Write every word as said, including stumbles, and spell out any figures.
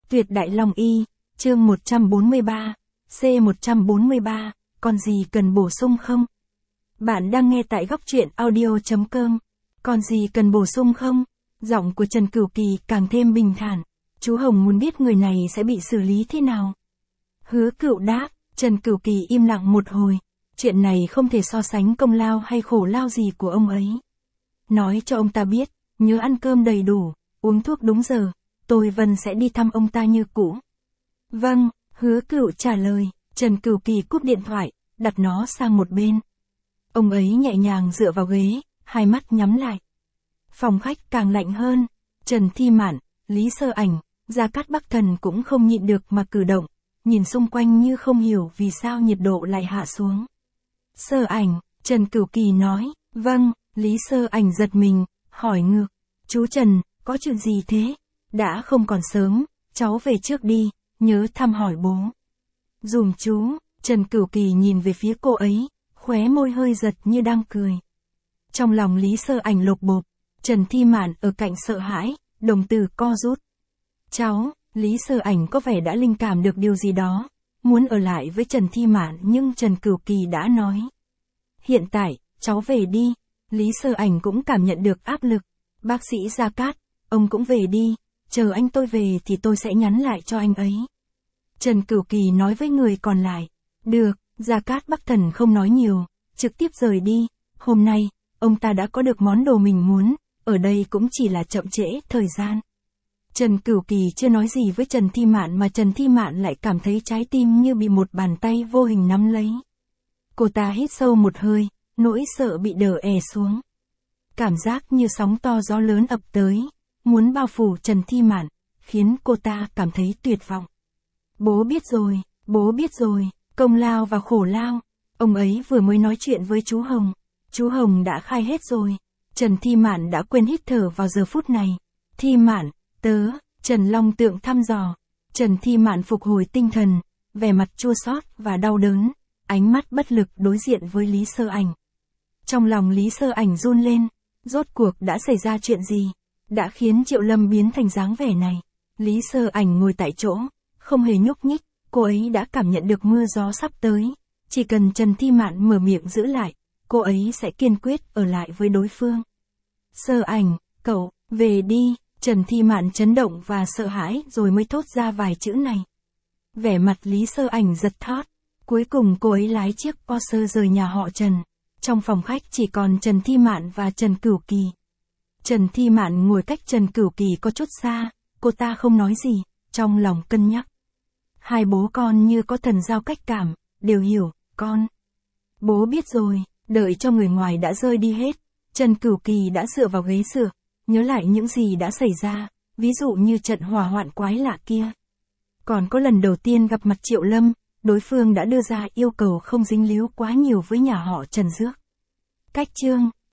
Tuyệt Đại Long Y, chương một trăm bốn mươi ba, C một trăm bốn mươi ba, còn gì cần bổ sung không? Bạn đang nghe tại góc truyện audio chấm com. Còn gì cần bổ sung không? Giọng của Trần Cửu Kỳ càng thêm bình thản. Chú Hồng muốn biết người này sẽ bị xử lý thế nào. Hứa Cựu đáp, Trần Cửu Kỳ im lặng một hồi. Chuyện này không thể so sánh công lao hay khổ lao gì của ông ấy. Nói cho ông ta biết, nhớ ăn cơm đầy đủ, uống thuốc đúng giờ, tôi Vân sẽ đi thăm ông ta như cũ. Vâng, Hứa Cựu trả lời. Trần Cửu Kỳ cúp điện thoại, đặt nó sang một bên. Ông ấy nhẹ nhàng dựa vào ghế, hai mắt nhắm lại. Phòng khách càng lạnh hơn. Trần Thi Mạn, Lý Sơ Ảnh, Gia Cát Bắc Thần cũng không nhịn được mà cử động, nhìn xung quanh như không hiểu vì sao nhiệt độ lại hạ xuống. Sơ Ảnh, Trần Cửu Kỳ nói. Vâng, Lý Sơ Ảnh giật mình, hỏi ngược. Chú Trần, có chuyện gì thế? Đã không còn sớm, cháu về trước đi, nhớ thăm hỏi bố. Dùm chú, Trần Cửu Kỳ nhìn về phía cô ấy, khóe môi hơi giật như đang cười. Trong lòng Lý Sơ Ảnh lột bột, Trần Thi Mạn ở cạnh sợ hãi, đồng tử co rút. Cháu, Lý Sơ Ảnh có vẻ đã linh cảm được điều gì đó, muốn ở lại với Trần Thi Mạn nhưng Trần Cửu Kỳ đã nói. Hiện tại, cháu về đi. Lý Sơ Ảnh cũng cảm nhận được áp lực. Bác sĩ Gia Cát, ông cũng về đi, chờ anh tôi về thì tôi sẽ nhắn lại cho anh ấy. Trần Cửu Kỳ nói với người còn lại. Được, Gia Cát Bắc Thần không nói nhiều, trực tiếp rời đi. Hôm nay, ông ta đã có được món đồ mình muốn, ở đây cũng chỉ là chậm trễ thời gian. Trần Cửu Kỳ chưa nói gì với Trần Thi Mạn mà Trần Thi Mạn lại cảm thấy trái tim như bị một bàn tay vô hình nắm lấy. Cô ta hít sâu một hơi, nỗi sợ bị đè è xuống. Cảm giác như sóng to gió lớn ập tới, muốn bao phủ Trần Thi Mạn, khiến cô ta cảm thấy tuyệt vọng. Bố biết rồi, bố biết rồi, công lao và khổ lao. Ông ấy vừa mới nói chuyện với chú Hồng. Chú Hồng đã khai hết rồi. Trần Thi Mạn đã quên hít thở vào giờ phút này. Thi Mạn, tớ, Trần Long Tượng thăm dò. Trần Thi Mạn phục hồi tinh thần, vẻ mặt chua xót và đau đớn, ánh mắt bất lực đối diện với Lý Sơ Ảnh. Trong lòng Lý Sơ Ảnh run lên, rốt cuộc đã xảy ra chuyện gì, đã khiến Triệu Lâm biến thành dáng vẻ này. Lý Sơ Ảnh ngồi tại chỗ, không hề nhúc nhích, cô ấy đã cảm nhận được mưa gió sắp tới, chỉ cần Trần Thi Mạn mở miệng giữ lại, cô ấy sẽ kiên quyết ở lại với đối phương. Sơ Ảnh, cậu, về đi. Trần Thi Mạn chấn động và sợ hãi rồi mới thốt ra vài chữ này. Vẻ mặt Lý Sơ Ảnh giật thót, cuối cùng cô ấy lái chiếc Porsche rời nhà họ Trần. Trong phòng khách chỉ còn Trần Thi Mạn và Trần Cửu Kỳ. Trần Thi Mạn ngồi cách Trần Cửu Kỳ có chút xa, cô ta không nói gì, trong lòng cân nhắc. Hai bố con như có thần giao cách cảm, đều hiểu, con. Bố biết rồi, đợi cho người ngoài đã rơi đi hết, Trần Cửu Kỳ đã dựa vào ghế dựa, nhớ lại những gì đã xảy ra, ví dụ như trận hỏa hoạn quái lạ kia. Còn có lần đầu tiên gặp mặt Triệu Lâm, đối phương đã đưa ra yêu cầu không dính líu quá nhiều với nhà họ Trần Dước. Cách chương